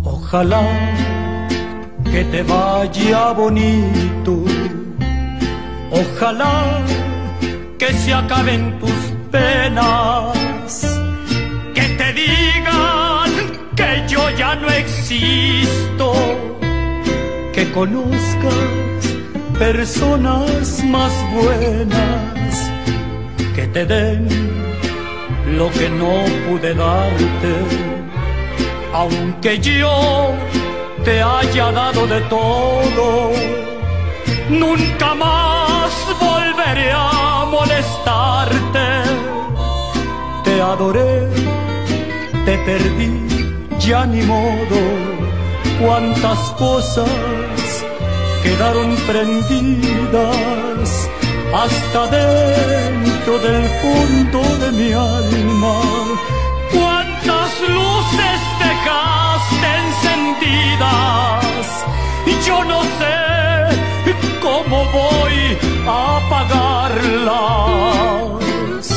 Ojalá que te vaya bonito, ojalá que se acaben tus penas, que te digan que yo ya no existo, que conozcas personas más buenas, que te den lo que no pude darte, aunque yo te haya dado de todo. Nunca más volveré a molestarte. Te adoré, te perdí, ya ni modo. Cuántas cosas quedaron prendidas hasta dentro del fondo de mi alma. Cuántas luces dejaste encendidas y yo no sé cómo voy a apagarlas.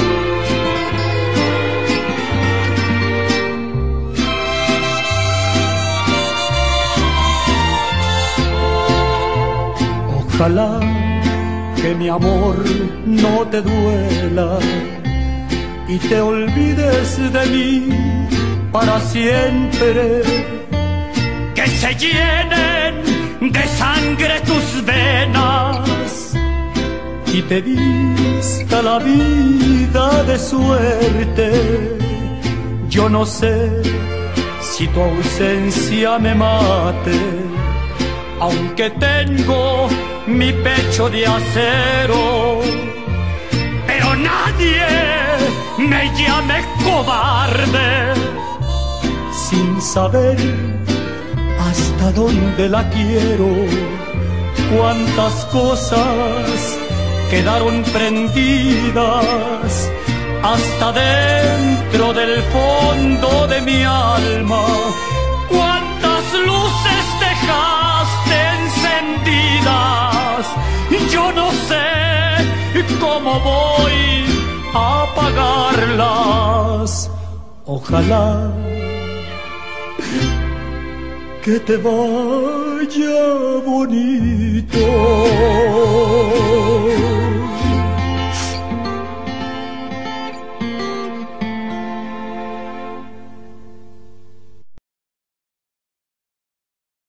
Ojalá que mi amor no te duela y te olvides de mí para siempre. Que se llenen de sangre tus venas y te vista la vida de suerte. Yo no sé si tu ausencia me mate, aunque tengo mi pecho de acero, pero nadie me llame cobarde sin saber hasta dónde la quiero. Cuántas cosas quedaron prendidas hasta dentro del fondo de mi alma. Cuántas luces dejaste encendidas y yo no sé cómo voy a apagarlas. Ojalá que te vaya bonito.